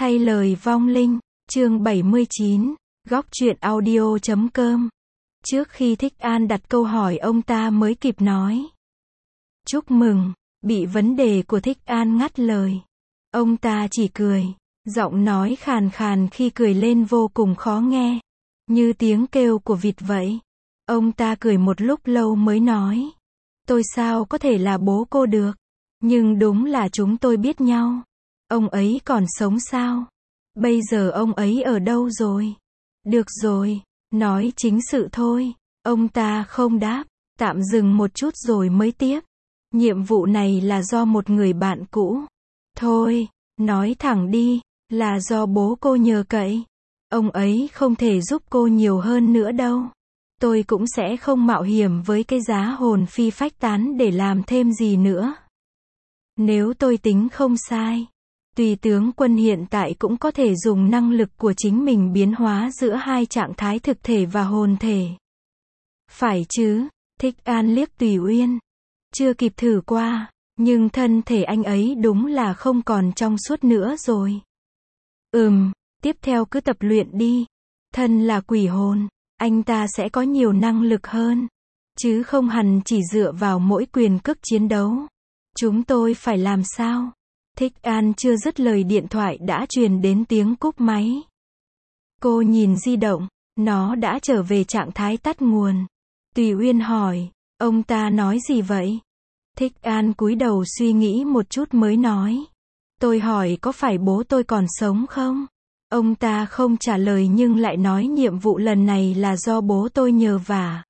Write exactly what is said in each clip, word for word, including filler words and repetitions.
Thay lời vong linh, chương bảy mươi chín, góc truyện audio chấm com. Trước khi Thích An đặt câu hỏi ông ta mới kịp nói. Chúc mừng, bị vấn đề của Thích An ngắt lời. Ông ta chỉ cười, giọng nói khàn khàn khi cười lên vô cùng khó nghe, như tiếng kêu của vịt vậy. Ông ta cười một lúc lâu mới nói. Tôi sao có thể là bố cô được? Nhưng đúng là chúng tôi biết nhau. Ông ấy còn sống sao? Bây giờ ông ấy ở đâu rồi? Được rồi, nói chính sự thôi. Ông ta không đáp, tạm dừng một chút rồi mới tiếp. Nhiệm vụ này là do một người bạn cũ. Thôi, nói thẳng đi, là do bố cô nhờ cậy. Ông ấy không thể giúp cô nhiều hơn nữa đâu. Tôi cũng sẽ không mạo hiểm với cái giá hồn phi phách tán để làm thêm gì nữa. Nếu tôi tính không sai, Tùy tướng quân hiện tại cũng có thể dùng năng lực của chính mình biến hóa giữa hai trạng thái thực thể và hồn thể. Phải chứ? Thích An liếc Tùy Uyên. Chưa kịp thử qua, nhưng thân thể anh ấy đúng là không còn trong suốt nữa rồi. Ừm, tiếp theo cứ tập luyện đi. Thân là quỷ hồn, anh ta sẽ có nhiều năng lực hơn, chứ không hẳn chỉ dựa vào mỗi quyền cước chiến đấu. Chúng tôi phải làm sao? Thích An chưa dứt lời điện thoại đã truyền đến tiếng cúp máy. Cô nhìn di động, nó đã trở về trạng thái tắt nguồn. Tùy Uyên hỏi, ông ta nói gì vậy? Thích An cúi đầu suy nghĩ một chút mới nói. Tôi hỏi có phải bố tôi còn sống không? Ông ta không trả lời nhưng lại nói nhiệm vụ lần này là do bố tôi nhờ vả.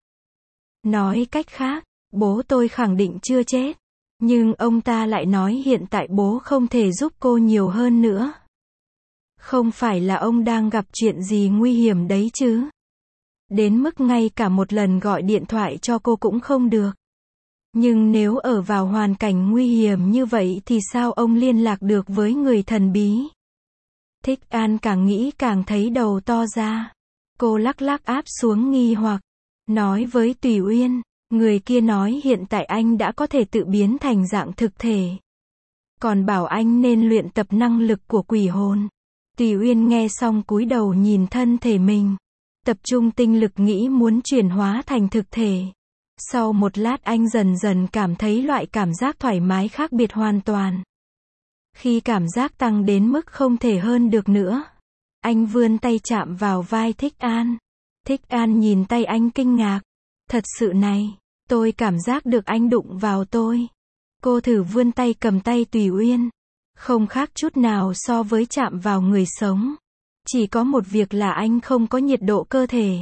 Nói cách khác, bố tôi khẳng định chưa chết. Nhưng ông ta lại nói hiện tại bố không thể giúp cô nhiều hơn nữa. Không phải là ông đang gặp chuyện gì nguy hiểm đấy chứ? Đến mức ngay cả một lần gọi điện thoại cho cô cũng không được. Nhưng nếu ở vào hoàn cảnh nguy hiểm như vậy thì sao ông liên lạc được với người thần bí? Thích An càng nghĩ càng thấy đầu to ra. Cô lắc lắc áp xuống nghi hoặc, nói với Tùy Uyên. Người kia nói hiện tại anh đã có thể tự biến thành dạng thực thể. Còn bảo anh nên luyện tập năng lực của quỷ hồn. Tùy Uyên nghe xong cúi đầu nhìn thân thể mình. Tập trung tinh lực nghĩ muốn chuyển hóa thành thực thể. Sau một lát anh dần dần cảm thấy loại cảm giác thoải mái khác biệt hoàn toàn. Khi cảm giác tăng đến mức không thể hơn được nữa, anh vươn tay chạm vào vai Thích An. Thích An nhìn tay anh kinh ngạc. Thật sự này, tôi cảm giác được anh đụng vào tôi. Cô thử vươn tay cầm tay Tùy Uyên. Không khác chút nào so với chạm vào người sống. Chỉ có một việc là anh không có nhiệt độ cơ thể.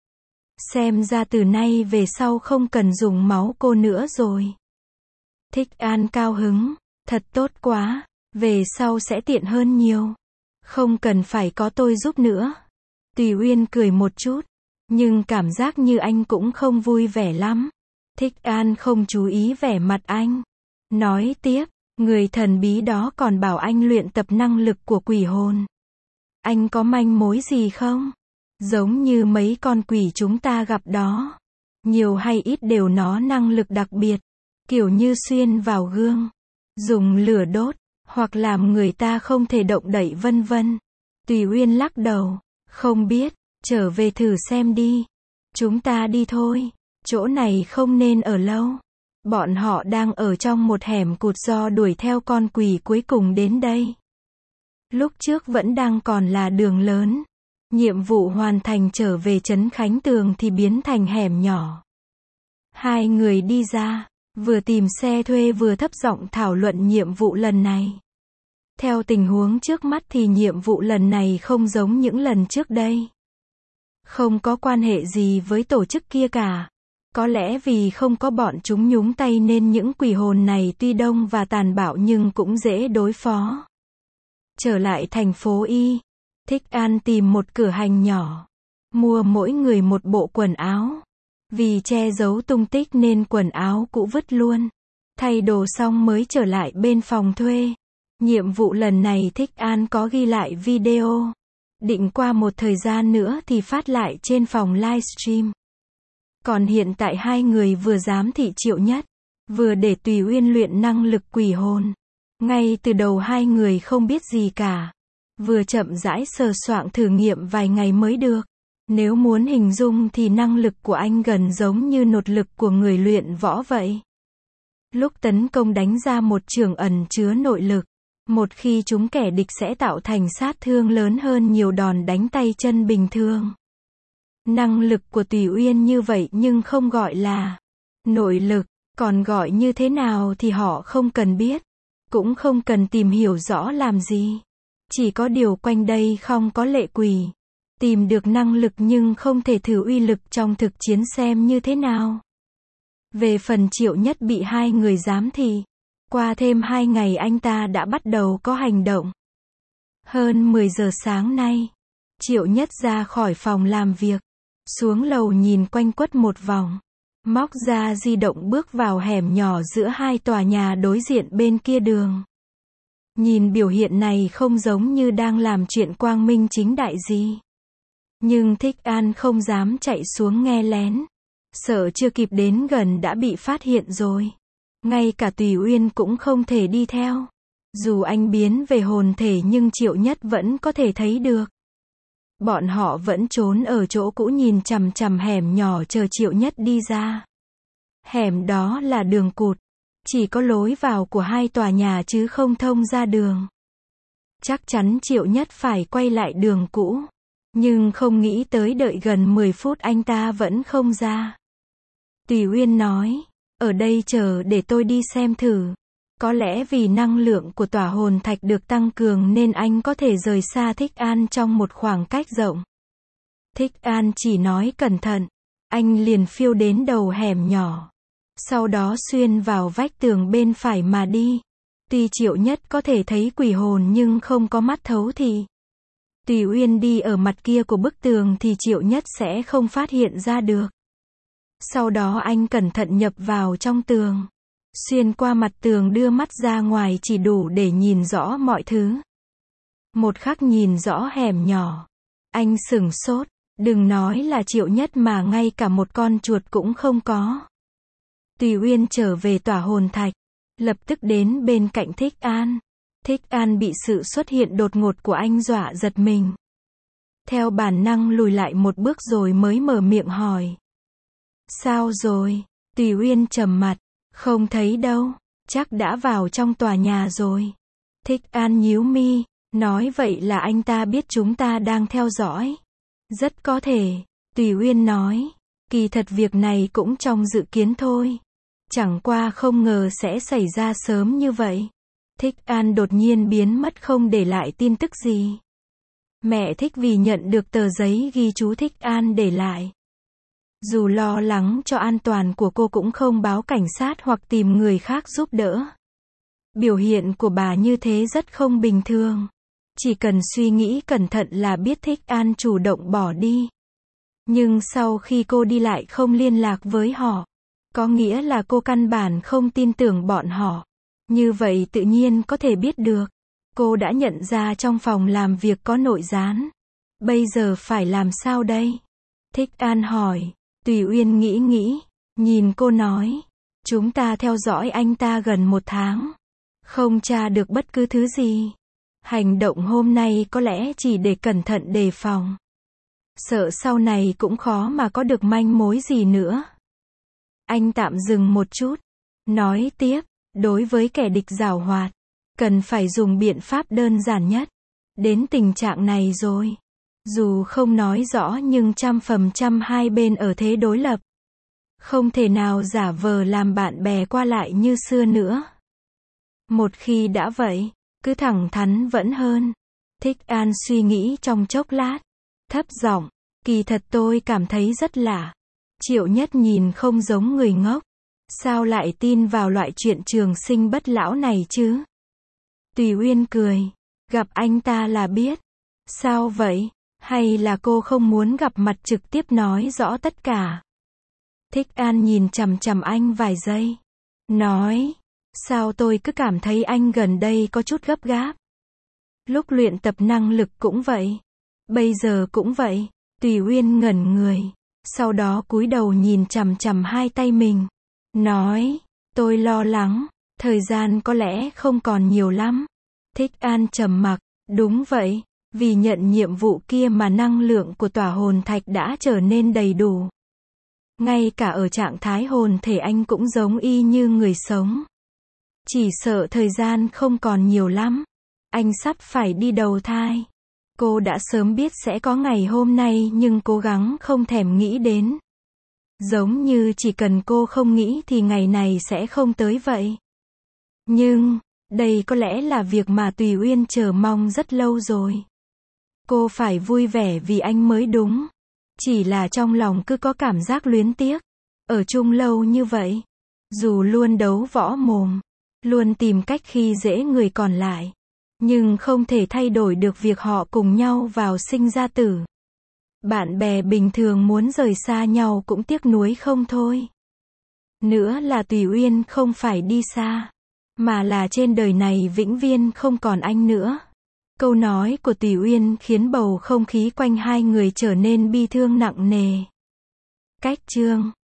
Xem ra từ nay về sau không cần dùng máu cô nữa rồi. Thích An cao hứng. Thật tốt quá. Về sau sẽ tiện hơn nhiều. Không cần phải có tôi giúp nữa. Tùy Uyên cười một chút. Nhưng cảm giác như anh cũng không vui vẻ lắm. Thích An không chú ý vẻ mặt anh. Nói tiếp, người thần bí đó còn bảo anh luyện tập năng lực của quỷ hồn. Anh có manh mối gì không? Giống như mấy con quỷ chúng ta gặp đó. Nhiều hay ít đều nó năng lực đặc biệt. Kiểu như xuyên vào gương, dùng lửa đốt, hoặc làm người ta không thể động đậy vân vân. Tùy Uyên lắc đầu, không biết, trở về thử xem đi. Chúng ta đi thôi. Chỗ này không nên ở lâu. Bọn họ đang ở trong một hẻm cụt do đuổi theo con quỷ cuối cùng đến đây. Lúc trước vẫn đang còn là đường lớn. Nhiệm vụ hoàn thành trở về trấn Khánh Tường thì biến thành hẻm nhỏ. Hai người đi ra, vừa tìm xe thuê vừa thấp giọng thảo luận nhiệm vụ lần này. Theo tình huống trước mắt thì nhiệm vụ lần này không giống những lần trước đây. Không có quan hệ gì với tổ chức kia cả. Có lẽ vì không có bọn chúng nhúng tay nên những quỷ hồn này tuy đông và tàn bạo nhưng cũng dễ đối phó. Trở lại thành phố Y, Thích An tìm một cửa hàng nhỏ. Mua mỗi người một bộ quần áo. Vì che giấu tung tích nên quần áo cũ vứt luôn. Thay đồ xong mới trở lại bên phòng thuê. Nhiệm vụ lần này Thích An có ghi lại video. Định qua một thời gian nữa thì phát lại trên phòng livestream. Còn hiện tại hai người vừa giám thị Triệu Nhất, vừa để Tùy Uyên luyện năng lực quỷ hồn. Ngay từ đầu hai người không biết gì cả. Vừa chậm rãi sờ soạng thử nghiệm vài ngày mới được. Nếu muốn hình dung thì năng lực của anh gần giống như nột lực của người luyện võ vậy. Lúc tấn công đánh ra một chưởng ẩn chứa nội lực. Một khi chúng kẻ địch sẽ tạo thành sát thương lớn hơn nhiều đòn đánh tay chân bình thường. Năng lực của Tùy Uyên như vậy nhưng không gọi là nội lực, còn gọi như thế nào thì họ không cần biết, cũng không cần tìm hiểu rõ làm gì. Chỉ có điều quanh đây không có lệ quỷ. Tìm được năng lực nhưng không thể thử uy lực trong thực chiến xem như thế nào. Về phần Triệu Nhất bị hai người giám thị. Qua thêm hai ngày anh ta đã bắt đầu có hành động. Hơn mười giờ sáng nay, Triệu Nhất ra khỏi phòng làm việc, xuống lầu nhìn quanh quất một vòng, móc ra di động bước vào hẻm nhỏ giữa hai tòa nhà đối diện bên kia đường. Nhìn biểu hiện này không giống như đang làm chuyện quang minh chính đại gì. Nhưng Thích An không dám chạy xuống nghe lén, sợ chưa kịp đến gần đã bị phát hiện rồi. Ngay cả Tùy Uyên cũng không thể đi theo. Dù anh biến về hồn thể nhưng Triệu Nhất vẫn có thể thấy được. Bọn họ vẫn trốn ở chỗ cũ nhìn chằm chằm hẻm nhỏ chờ Triệu Nhất đi ra. Hẻm đó là đường cụt, chỉ có lối vào của hai tòa nhà chứ không thông ra đường. Chắc chắn Triệu Nhất phải quay lại đường cũ. Nhưng không nghĩ tới đợi gần mười phút anh ta vẫn không ra. Tùy Uyên nói, ở đây chờ để tôi đi xem thử. Có lẽ vì năng lượng của tỏa hồn thạch được tăng cường nên anh có thể rời xa Thích An trong một khoảng cách rộng. Thích An chỉ nói cẩn thận, anh liền phiêu đến đầu hẻm nhỏ. Sau đó xuyên vào vách tường bên phải mà đi. Tuy Triệu Nhất có thể thấy quỷ hồn nhưng không có mắt thấu thì. Tùy Uyên đi ở mặt kia của bức tường thì Triệu Nhất sẽ không phát hiện ra được. Sau đó anh cẩn thận nhập vào trong tường. Xuyên qua mặt tường đưa mắt ra ngoài chỉ đủ để nhìn rõ mọi thứ. Một khắc nhìn rõ hẻm nhỏ. Anh sửng sốt, đừng nói là Triệu Nhất mà ngay cả một con chuột cũng không có. Tùy Uyên trở về tỏa hồn thạch, lập tức đến bên cạnh Thích An. Thích An bị sự xuất hiện đột ngột của anh dọa giật mình. Theo bản năng lùi lại một bước rồi mới mở miệng hỏi. Sao rồi? Tùy Uyên trầm mặt. Không thấy đâu, chắc đã vào trong tòa nhà rồi. Thích An nhíu mi, nói vậy là anh ta biết chúng ta đang theo dõi. Rất có thể, Tùy Uyên nói, kỳ thật việc này cũng trong dự kiến thôi. Chẳng qua không ngờ sẽ xảy ra sớm như vậy. Thích An đột nhiên biến mất không để lại tin tức gì. Mẹ Thích vì nhận được tờ giấy ghi chú Thích An để lại. Dù lo lắng cho an toàn của cô cũng không báo cảnh sát hoặc tìm người khác giúp đỡ. Biểu hiện của bà như thế rất không bình thường. Chỉ cần suy nghĩ cẩn thận là biết Thích An chủ động bỏ đi. Nhưng sau khi cô đi lại không liên lạc với họ, có nghĩa là cô căn bản không tin tưởng bọn họ. Như vậy tự nhiên có thể biết được. Cô đã nhận ra trong phòng làm việc có nội gián. Bây giờ phải làm sao đây? Thích An hỏi. Tùy Uyên nghĩ nghĩ, nhìn cô nói. Chúng ta theo dõi anh ta gần một tháng. Không tra được bất cứ thứ gì. Hành động hôm nay có lẽ chỉ để cẩn thận đề phòng. Sợ sau này cũng khó mà có được manh mối gì nữa. Anh tạm dừng một chút. Nói tiếp, đối với kẻ địch giảo hoạt, cần phải dùng biện pháp đơn giản nhất. Đến tình trạng này rồi. Dù không nói rõ nhưng trăm phần trăm hai bên ở thế đối lập. Không thể nào giả vờ làm bạn bè qua lại như xưa nữa. Một khi đã vậy, cứ thẳng thắn vẫn hơn. Thích An suy nghĩ trong chốc lát. Thấp giọng, kỳ thật tôi cảm thấy rất lạ. Triệu Nhất nhìn không giống người ngốc. Sao lại tin vào loại chuyện trường sinh bất lão này chứ? Tùy Uyên cười. Gặp anh ta là biết. Sao vậy? Hay là cô không muốn gặp mặt trực tiếp nói rõ tất cả? Thích An nhìn chằm chằm anh vài giây. Nói. Sao tôi cứ cảm thấy anh gần đây có chút gấp gáp? Lúc luyện tập năng lực cũng vậy. Bây giờ cũng vậy. Tùy Uyên ngẩn người. Sau đó cúi đầu nhìn chằm chằm hai tay mình. Nói. Tôi lo lắng. Thời gian có lẽ không còn nhiều lắm. Thích An trầm mặc. Đúng vậy. Vì nhận nhiệm vụ kia mà năng lượng của tỏa hồn thạch đã trở nên đầy đủ. Ngay cả ở trạng thái hồn thể anh cũng giống y như người sống. Chỉ sợ thời gian không còn nhiều lắm. Anh sắp phải đi đầu thai. Cô đã sớm biết sẽ có ngày hôm nay nhưng cố gắng không thèm nghĩ đến. Giống như chỉ cần cô không nghĩ thì ngày này sẽ không tới vậy. Nhưng, đây có lẽ là việc mà Tùy Uyên chờ mong rất lâu rồi. Cô phải vui vẻ vì anh mới đúng. Chỉ là trong lòng cứ có cảm giác luyến tiếc. Ở chung lâu như vậy. Dù luôn đấu võ mồm. Luôn tìm cách khi dễ người còn lại. Nhưng không thể thay đổi được việc họ cùng nhau vào sinh ra tử. Bạn bè bình thường muốn rời xa nhau cũng tiếc nuối không thôi. Nữa là Tùy Uyên không phải đi xa. Mà là trên đời này vĩnh viễn không còn anh nữa. Câu nói của Tùy Uyên khiến bầu không khí quanh hai người trở nên bi thương nặng nề. Cách chương